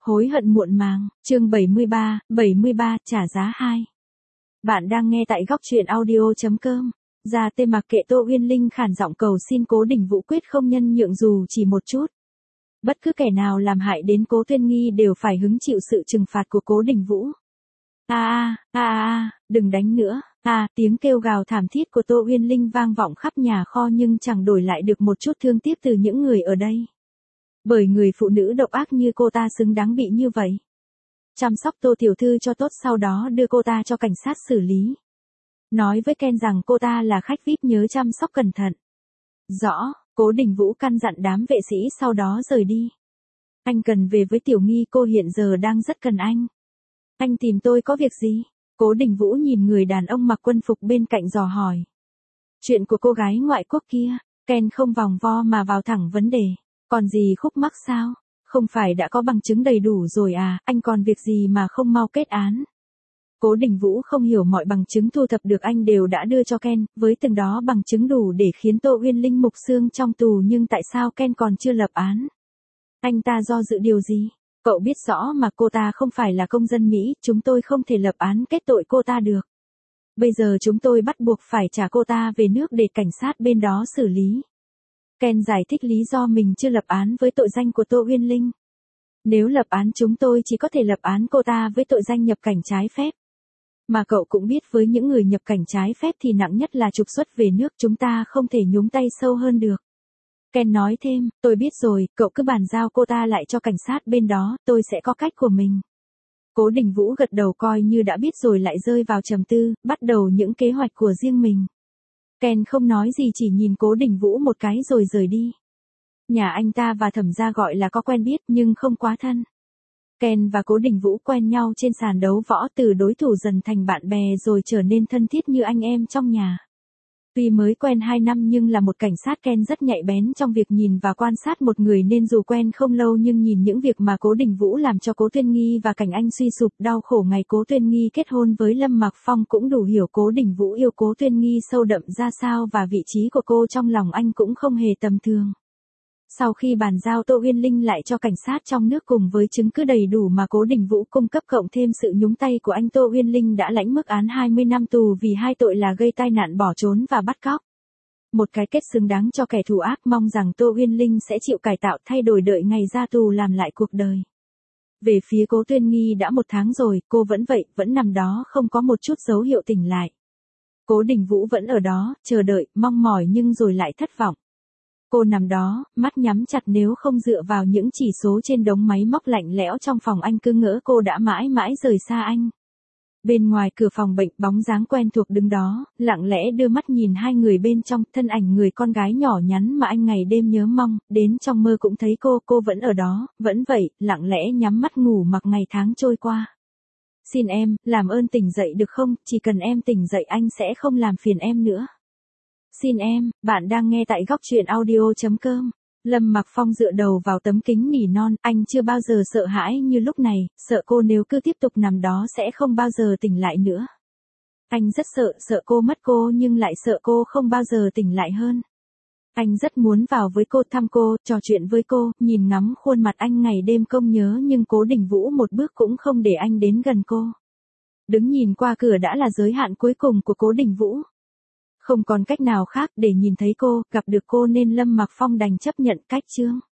Hối hận muộn màng, chương 73, trả giá 2. Bạn đang nghe tại góc truyện audio.com. Ra tê mặc kệ Tô Uyên Linh khản giọng cầu xin Cố Đình Vũ quyết không nhân nhượng dù chỉ một chút. Bất cứ kẻ nào làm hại đến Cố Tuyên Nghi đều phải hứng chịu sự trừng phạt của Cố Đình Vũ. Đừng đánh nữa. Tiếng kêu gào thảm thiết của Tô Uyên Linh vang vọng khắp nhà kho nhưng chẳng đổi lại được một chút thương tiếc từ những người ở đây. Bởi người phụ nữ độc ác như cô ta xứng đáng bị như vậy. Chăm sóc Tô tiểu thư cho tốt, sau đó đưa cô ta cho cảnh sát xử lý. Nói với Ken rằng cô ta là khách VIP, nhớ chăm sóc cẩn thận. Rõ, Cố Đình Vũ căn dặn đám vệ sĩ, sau đó rời đi. Anh cần về với Tiểu Nghi, cô hiện giờ đang rất cần anh. Anh tìm tôi có việc gì? Cố Đình Vũ nhìn người đàn ông mặc quân phục bên cạnh dò hỏi. Chuyện của cô gái ngoại quốc kia. Ken không vòng vo mà vào thẳng vấn đề. Còn gì khúc mắc sao? Không phải đã có bằng chứng đầy đủ rồi à, anh còn việc gì mà không mau kết án? Cố Đình Vũ không hiểu, mọi bằng chứng thu thập được anh đều đã đưa cho Ken, với từng đó bằng chứng đủ để khiến Tô Uyên Linh mục xương trong tù, nhưng tại sao Ken còn chưa lập án? Anh ta do dự điều gì? Cậu biết rõ mà, cô ta không phải là công dân Mỹ, chúng tôi không thể lập án kết tội cô ta được. Bây giờ chúng tôi bắt buộc phải trả cô ta về nước để cảnh sát bên đó xử lý. Ken giải thích lý do mình chưa lập án với tội danh của Tô Uyên Linh. Nếu lập án chúng tôi chỉ có thể lập án cô ta với tội danh nhập cảnh trái phép. Mà cậu cũng biết với những người nhập cảnh trái phép thì nặng nhất là trục xuất về nước, chúng ta không thể nhúng tay sâu hơn được. Ken nói thêm, tôi biết rồi, cậu cứ bàn giao cô ta lại cho cảnh sát bên đó, tôi sẽ có cách của mình. Cố Đình Vũ gật đầu coi như đã biết rồi lại rơi vào trầm tư, bắt đầu những kế hoạch của riêng mình. Ken không nói gì, chỉ nhìn Cố Đình Vũ một cái rồi rời đi. Nhà anh ta và Thẩm gia gọi là có quen biết nhưng không quá thân. Ken và Cố Đình Vũ quen nhau trên sàn đấu võ, từ đối thủ dần thành bạn bè rồi trở nên thân thiết như anh em trong nhà. Tuy mới quen 2 năm nhưng là một cảnh sát, Ken rất nhạy bén trong việc nhìn và quan sát một người, nên dù quen không lâu nhưng nhìn những việc mà Cố Đình Vũ làm cho Cố Tuyên Nghi và Cảnh Anh suy sụp đau khổ ngày Cố Tuyên Nghi kết hôn với Lâm Mặc Phong, cũng đủ hiểu Cố Đình Vũ yêu Cố Tuyên Nghi sâu đậm ra sao, và vị trí của cô trong lòng anh cũng không hề tầm thường. Sau khi bàn giao Tô Uyên Linh lại cho cảnh sát trong nước cùng với chứng cứ đầy đủ mà Cố Đình Vũ cung cấp cộng thêm sự nhúng tay của anh, Tô Uyên Linh đã lãnh mức án 20 năm tù vì hai tội là gây tai nạn, bỏ trốn và bắt cóc. Một cái kết xứng đáng cho kẻ thù ác, mong rằng Tô Uyên Linh sẽ chịu cải tạo thay đổi, đợi ngày ra tù làm lại cuộc đời. Về phía Cố Tuyên Nghi đã 1 tháng rồi, cô vẫn vậy, vẫn nằm đó không có một chút dấu hiệu tỉnh lại. Cố Đình Vũ vẫn ở đó, chờ đợi, mong mỏi nhưng rồi lại thất vọng. Cô nằm đó, mắt nhắm chặt, nếu không dựa vào những chỉ số trên đống máy móc lạnh lẽo trong phòng, anh cứ ngỡ cô đã mãi mãi rời xa anh. Bên ngoài cửa phòng bệnh, bóng dáng quen thuộc đứng đó, lặng lẽ đưa mắt nhìn hai người bên trong, thân ảnh người con gái nhỏ nhắn mà anh ngày đêm nhớ mong, đến trong mơ cũng thấy cô vẫn ở đó, vẫn vậy, lặng lẽ nhắm mắt ngủ mặc ngày tháng trôi qua. Xin em, làm ơn tỉnh dậy được không, chỉ cần em tỉnh dậy anh sẽ không làm phiền em nữa. Xin em, bạn đang nghe tại góc truyện audio.com. Lâm Mặc Phong dựa đầu vào tấm kính nỉ non, anh chưa bao giờ sợ hãi như lúc này, sợ cô nếu cứ tiếp tục nằm đó sẽ không bao giờ tỉnh lại nữa. Anh rất sợ cô mất cô, nhưng lại sợ cô không bao giờ tỉnh lại hơn. Anh rất muốn vào với cô, thăm cô, trò chuyện với cô, nhìn ngắm khuôn mặt anh ngày đêm công nhớ, nhưng Cố Đình Vũ một bước cũng không để anh đến gần cô. Đứng nhìn qua cửa đã là giới hạn cuối cùng của Cố Đình Vũ. Không còn cách nào khác để nhìn thấy cô, gặp được cô, nên Lâm Mặc Phong đành chấp nhận cách chương.